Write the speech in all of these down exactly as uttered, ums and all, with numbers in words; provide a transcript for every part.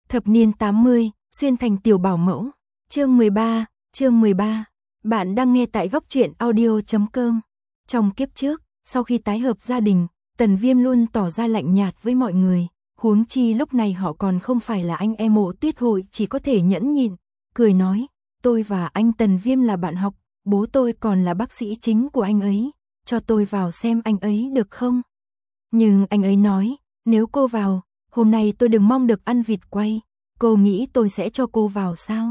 Thập niên tám mươi, xuyên thành tiểu bảo mẫu. Chương mười ba, chương mười ba. Bạn đang nghe tại góc truyện audio chấm com. Trong kiếp trước, sau khi tái hợp gia đình, Tần Viêm luôn tỏ ra lạnh nhạt với mọi người, huống chi lúc này họ còn không phải là anh em Mộ Tuyết Hội, chỉ có thể nhẫn nhịn, cười nói, tôi và anh Tần Viêm là bạn học, bố tôi còn là bác sĩ chính của anh ấy, cho tôi vào xem anh ấy được không? Nhưng anh ấy nói, nếu cô vào, hôm nay tôi đừng mong được ăn vịt quay, cô nghĩ tôi sẽ cho cô vào sao?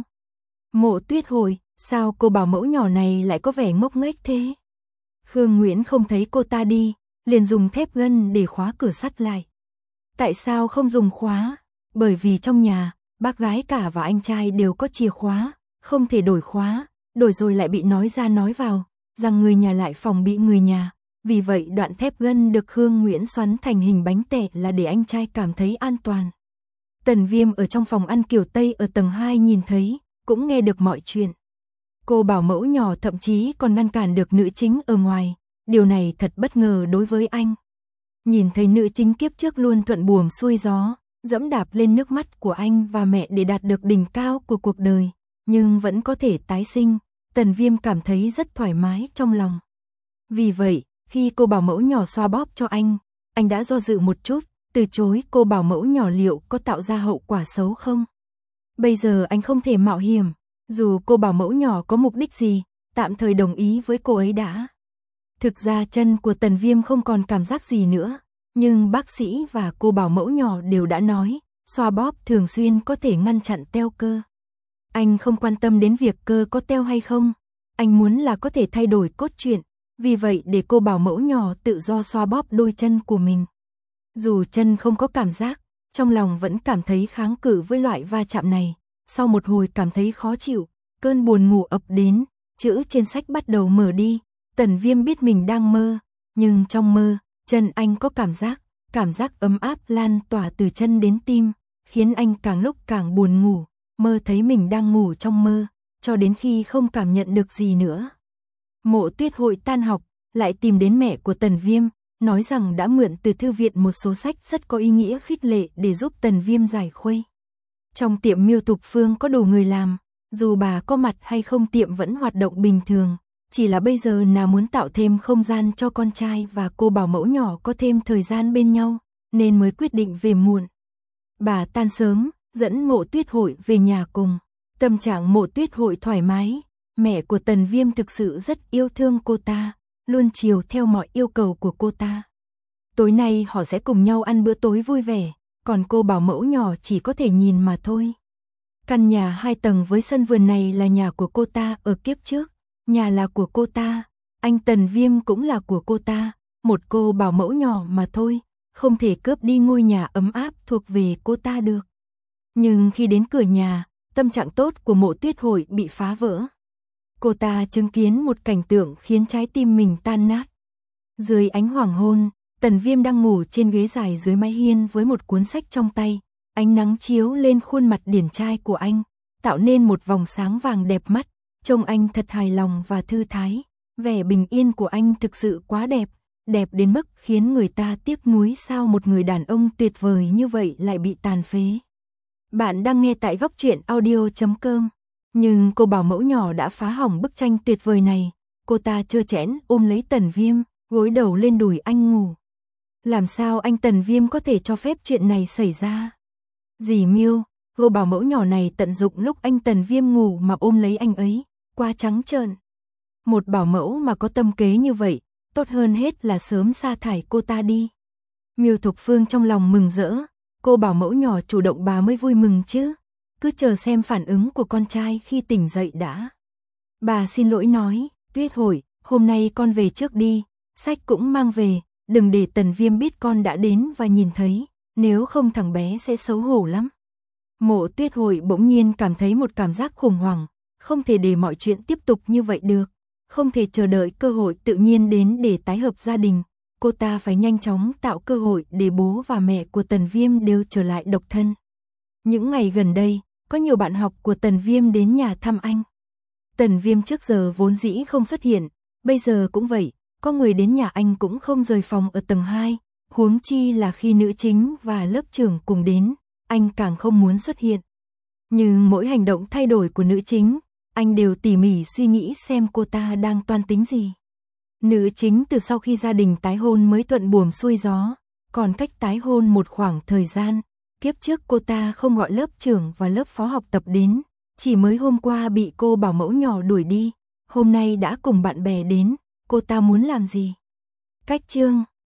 Mộ Tuyết Hội, sao cô bảo mẫu nhỏ này lại có vẻ ngốc nghếch thế? Khương Nguyễn không thấy cô ta đi, liền dùng thép gân để khóa cửa sắt lại. Tại sao không dùng khóa? Bởi vì trong nhà, bác gái cả và anh trai đều có chìa khóa, không thể đổi khóa, đổi rồi lại bị nói ra nói vào, rằng người nhà lại phòng bị người nhà. Vì vậy đoạn thép gân được Khương Nguyễn xoắn thành hình bánh tẻ là để anh trai cảm thấy an toàn. Tần Viêm ở trong phòng ăn kiểu Tây ở tầng hai nhìn thấy, cũng nghe được mọi chuyện. Cô bảo mẫu nhỏ thậm chí còn ngăn cản được nữ chính ở ngoài, điều này thật bất ngờ đối với anh. Nhìn thấy nữ chính kiếp trước luôn thuận buồm xuôi gió, dẫm đạp lên nước mắt của anh và mẹ để đạt được đỉnh cao của cuộc đời, nhưng vẫn có thể tái sinh, Tần Viêm cảm thấy rất thoải mái trong lòng. Vì vậy, khi cô bảo mẫu nhỏ xoa bóp cho anh, anh đã do dự một chút, từ chối cô bảo mẫu nhỏ liệu có tạo ra hậu quả xấu không? Bây giờ anh không thể mạo hiểm, dù cô bảo mẫu nhỏ có mục đích gì, tạm thời đồng ý với cô ấy đã. Thực ra chân của Tần Viêm không còn cảm giác gì nữa, nhưng bác sĩ và cô bảo mẫu nhỏ đều đã nói, xoa bóp thường xuyên có thể ngăn chặn teo cơ. Anh không quan tâm đến việc cơ có teo hay không, anh muốn là có thể thay đổi cốt truyện, vì vậy để cô bảo mẫu nhỏ tự do xoa bóp đôi chân của mình. Dù chân không có cảm giác, trong lòng vẫn cảm thấy kháng cự với loại va chạm này, sau một hồi cảm thấy khó chịu, cơn buồn ngủ ập đến, chữ trên sách bắt đầu mở đi. Tần Viêm biết mình đang mơ, nhưng trong mơ, chân anh có cảm giác, cảm giác ấm áp lan tỏa từ chân đến tim, khiến anh càng lúc càng buồn ngủ, mơ thấy mình đang ngủ trong mơ, cho đến khi không cảm nhận được gì nữa. Mộ Tuyết Hội tan học, lại tìm đến mẹ của Tần Viêm, nói rằng đã mượn từ thư viện một số sách rất có ý nghĩa khích lệ để giúp Tần Viêm giải khuây. Trong tiệm Miêu Thục Phương có đủ người làm, dù bà có mặt hay không tiệm vẫn hoạt động bình thường. Chỉ là bây giờ nàng muốn tạo thêm không gian cho con trai và cô bảo mẫu nhỏ có thêm thời gian bên nhau, nên mới quyết định về muộn. Bà tan sớm, dẫn Mộ Tuyết Hội về nhà cùng. Tâm trạng Mộ Tuyết Hội thoải mái, mẹ của Tần Viêm thực sự rất yêu thương cô ta, luôn chiều theo mọi yêu cầu của cô ta. Tối nay họ sẽ cùng nhau ăn bữa tối vui vẻ, còn cô bảo mẫu nhỏ chỉ có thể nhìn mà thôi. Căn nhà hai tầng với sân vườn này là nhà của cô ta ở kiếp trước. Nhà là của cô ta, anh Tần Viêm cũng là của cô ta, một cô bảo mẫu nhỏ mà thôi, không thể cướp đi ngôi nhà ấm áp thuộc về cô ta được. Nhưng khi đến cửa nhà, tâm trạng tốt của Mộ Tuyết Hội bị phá vỡ. Cô ta chứng kiến một cảnh tượng khiến trái tim mình tan nát. Dưới ánh hoàng hôn, Tần Viêm đang ngủ trên ghế dài dưới mái hiên với một cuốn sách trong tay, ánh nắng chiếu lên khuôn mặt điển trai của anh, tạo nên một vòng sáng vàng đẹp mắt. Trông anh thật hài lòng và thư thái, vẻ bình yên của anh thực sự quá đẹp, đẹp đến mức khiến người ta tiếc nuối sao một người đàn ông tuyệt vời như vậy lại bị tàn phế. Bạn đang nghe tại góc truyện audio chấm com, nhưng cô bảo mẫu nhỏ đã phá hỏng bức tranh tuyệt vời này, cô ta trơ trẽn ôm lấy Tần Viêm, gối đầu lên đùi anh ngủ. Làm sao anh Tần Viêm có thể cho phép chuyện này xảy ra? Dì Miêu, cô bảo mẫu nhỏ này tận dụng lúc anh Tần Viêm ngủ mà ôm lấy anh ấy. Quá trắng trợn. Một bảo mẫu mà có tâm kế như vậy, tốt hơn hết là sớm sa thải cô ta đi. Miêu Thục Phương trong lòng mừng rỡ, cô bảo mẫu nhỏ chủ động bà mới vui mừng chứ, cứ chờ xem phản ứng của con trai khi tỉnh dậy đã. Bà xin lỗi nói, Tuyết Hội, hôm nay con về trước đi, sách cũng mang về, đừng để Tần Viêm biết con đã đến và nhìn thấy, nếu không thằng bé sẽ xấu hổ lắm. Mộ Tuyết Hội bỗng nhiên cảm thấy một cảm giác khủng hoảng. Không thể để mọi chuyện tiếp tục như vậy được, không thể chờ đợi cơ hội tự nhiên đến để tái hợp gia đình, cô ta phải nhanh chóng tạo cơ hội để bố và mẹ của Tần Viêm đều trở lại độc thân. Những ngày gần đây, có nhiều bạn học của Tần Viêm đến nhà thăm anh. Tần Viêm trước giờ vốn dĩ không xuất hiện, bây giờ cũng vậy, có người đến nhà anh cũng không rời phòng ở tầng hai, huống chi là khi nữ chính và lớp trưởng cùng đến, anh càng không muốn xuất hiện. Nhưng mỗi hành động thay đổi của nữ chính, anh đều tỉ mỉ suy nghĩ xem cô ta đang toan tính gì. Nữ chính từ sau khi gia đình tái hôn mới thuận buồm xuôi gió, còn cách tái hôn một khoảng thời gian, kiếp trước cô ta không gọi lớp trưởng và lớp phó học tập đến, chỉ mới hôm qua bị cô bảo mẫu nhỏ đuổi đi, hôm nay đã cùng bạn bè đến, cô ta muốn làm gì? Cách chương